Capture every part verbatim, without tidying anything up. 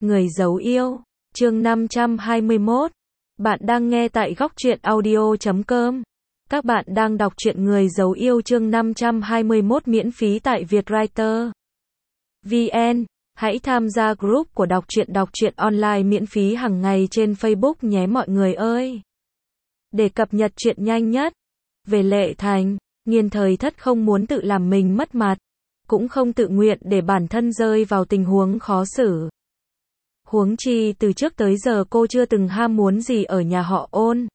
Người giấu yêu, chương năm trăm hai mươi mốt. Bạn đang nghe tại góc truyện audio chấm com. Các bạn đang đọc truyện Người giấu yêu chương năm trăm hai mươi mốt miễn phí tại Vietwriter vê en. Hãy tham gia group của đọc truyện đọc truyện online miễn phí hàng ngày trên Facebook nhé mọi người ơi. Để cập nhật truyện nhanh nhất. Về Lệ Thành, Nghiên Thời Thất không muốn tự làm mình mất mặt, cũng không tự nguyện để bản thân rơi vào tình huống khó xử. Huống chi từ trước tới giờ cô chưa từng ham muốn gì ở nhà họ Ôn.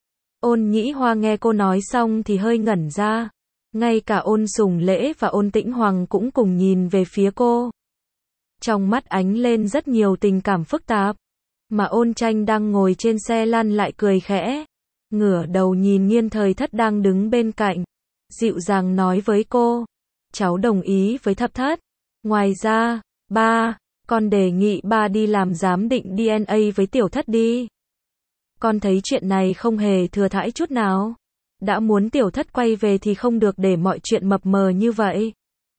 Ôn Nhĩ Hoa nghe cô nói xong thì hơi ngẩn ra. Ngay cả Ôn Sùng Lễ và Ôn Tĩnh Hoàng cũng cùng nhìn về phía cô. Trong mắt ánh lên rất nhiều tình cảm phức tạp. Mà Ôn Tranh đang ngồi trên xe lăn lại cười khẽ. Ngửa đầu nhìn Nghiên Thời Thất đang đứng bên cạnh. Dịu dàng nói với cô. Cháu đồng ý với Thập Thất. Ngoài ra, ba, con đề nghị ba đi làm giám định đê en a với Tiểu Thất đi. Con thấy chuyện này không hề thừa thãi chút nào. Đã muốn Tiểu Thất quay về thì không được để mọi chuyện mập mờ như vậy.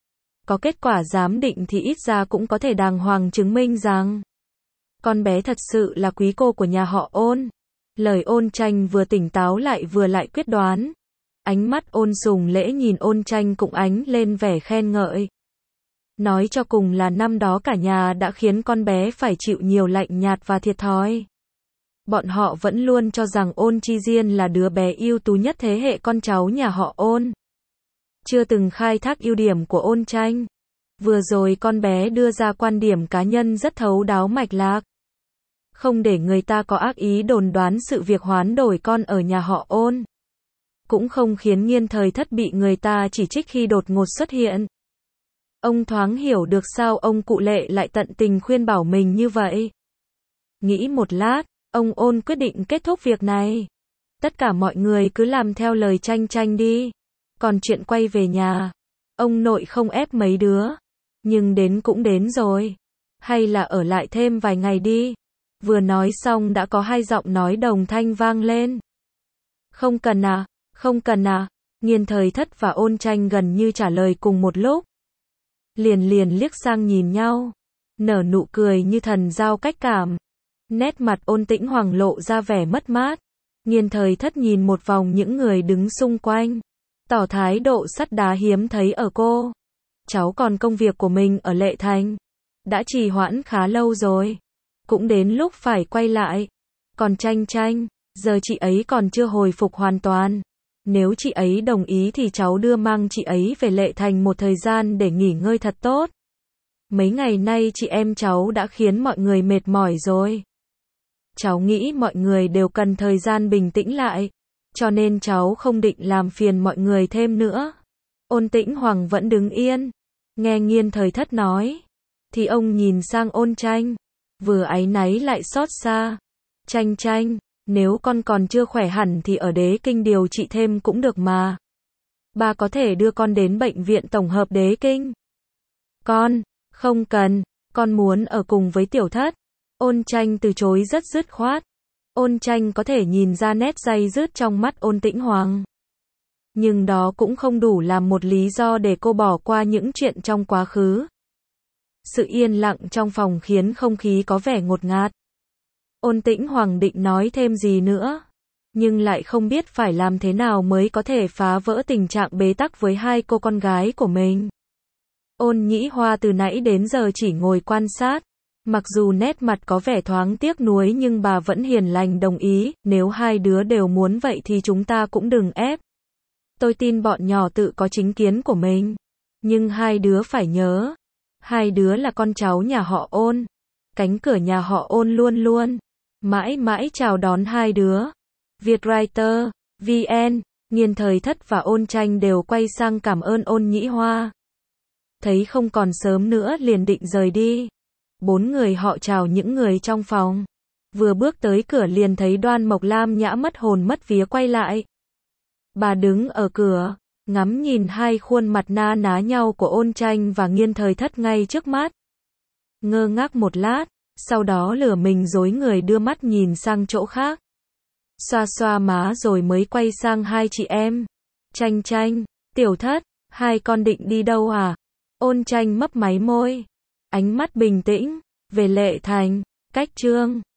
Có kết quả giám định thì ít ra cũng có thể đàng hoàng chứng minh rằng con bé thật sự là quý cô của nhà họ Ôn. Lời Ôn Tranh vừa tỉnh táo lại vừa lại quyết đoán. Ánh mắt Ôn Sùng Lễ nhìn Ôn Tranh cũng ánh lên vẻ khen ngợi. Nói cho cùng là năm đó cả nhà đã khiến con bé phải chịu nhiều lạnh nhạt và thiệt thòi. Bọn họ vẫn luôn cho rằng Ôn Chi Diên là đứa bé ưu tú nhất thế hệ con cháu nhà họ Ôn. Chưa từng khai thác ưu điểm của Ôn Tranh. Vừa rồi con bé đưa ra quan điểm cá nhân rất thấu đáo mạch lạc. Không để người ta có ác ý đồn đoán sự việc hoán đổi con ở nhà họ Ôn. Cũng không khiến Nghiên Thời Thất bị người ta chỉ trích khi đột ngột xuất hiện. Ông thoáng hiểu được sao ông cụ Lệ lại tận tình khuyên bảo mình như vậy. Nghĩ một lát, ông Ôn quyết định kết thúc việc này. Tất cả mọi người cứ làm theo lời Tranh Tranh đi. Còn chuyện quay về nhà, ông nội không ép mấy đứa. Nhưng đến cũng đến rồi. Hay là ở lại thêm vài ngày đi. Vừa nói xong đã có hai giọng nói đồng thanh vang lên. Không cần à, không cần à. Nghiên Thời Thất và Ôn Tranh gần như trả lời cùng một lúc. Liền liền liếc sang nhìn nhau. Nở nụ cười như thần giao cách cảm. Nét mặt Ôn Tĩnh Hoàng lộ ra vẻ mất mát. Nghiên Thời Thất nhìn một vòng những người đứng xung quanh. Tỏ thái độ sắt đá hiếm thấy ở cô. Cháu còn công việc của mình ở Lệ Thành. Đã trì hoãn khá lâu rồi. Cũng đến lúc phải quay lại. Còn Tranh Tranh, giờ chị ấy còn chưa hồi phục hoàn toàn. Nếu chị ấy đồng ý thì cháu đưa mang chị ấy về Lệ Thành một thời gian để nghỉ ngơi thật tốt. Mấy ngày nay chị em cháu đã khiến mọi người mệt mỏi rồi. Cháu nghĩ mọi người đều cần thời gian bình tĩnh lại. Cho nên cháu không định làm phiền mọi người thêm nữa. Ôn Tĩnh Hoàng vẫn đứng yên. Nghe Nghiên Thời Thất nói. Thì ông nhìn sang Ôn Tranh. Vừa áy náy lại xót xa. Tranh Tranh, nếu con còn chưa khỏe hẳn thì ở Đế Kinh điều trị thêm cũng được mà. Ba có thể đưa con đến bệnh viện tổng hợp Đế Kinh. Con, không cần, con muốn ở cùng với Tiểu Thất. Ôn Tranh từ chối rất dứt khoát. Ôn Tranh có thể nhìn ra nét day dứt trong mắt Ôn Tĩnh Hoàng. Nhưng đó cũng không đủ làm một lý do để cô bỏ qua những chuyện trong quá khứ. Sự yên lặng trong phòng khiến không khí có vẻ ngột ngạt. Ôn Tĩnh Hoàng định nói thêm gì nữa. Nhưng lại không biết phải làm thế nào mới có thể phá vỡ tình trạng bế tắc với hai cô con gái của mình. Ôn Nhĩ Hoa từ nãy đến giờ chỉ ngồi quan sát. Mặc dù nét mặt có vẻ thoáng tiếc nuối nhưng bà vẫn hiền lành đồng ý. Nếu hai đứa đều muốn vậy thì chúng ta cũng đừng ép. Tôi tin bọn nhỏ tự có chính kiến của mình. Nhưng hai đứa phải nhớ. Hai đứa là con cháu nhà họ Ôn. Cánh cửa nhà họ Ôn luôn luôn mãi mãi chào đón hai đứa. Vietwriter vê en. Nghiên Thời Thất và Ôn Tranh đều quay sang cảm ơn Ôn Nhĩ Hoa. Thấy không còn sớm nữa liền định rời đi. Bốn người họ chào những người trong phòng. Vừa bước tới cửa liền thấy Đoan Mộc Lam Nhã mất hồn mất vía quay lại. Bà đứng ở cửa, ngắm nhìn hai khuôn mặt na ná nhau của Ôn Tranh và Nghiên Thời Thất ngay trước mắt. Ngơ ngác một lát, sau đó lừa mình dối người đưa mắt nhìn sang chỗ khác. Xoa xoa má rồi mới quay sang hai chị em. Tranh Tranh, Tiểu Thất, hai con định đi đâu à? Ôn Tranh mấp máy môi. Ánh mắt bình tĩnh, Về Lệ Thành, cách chương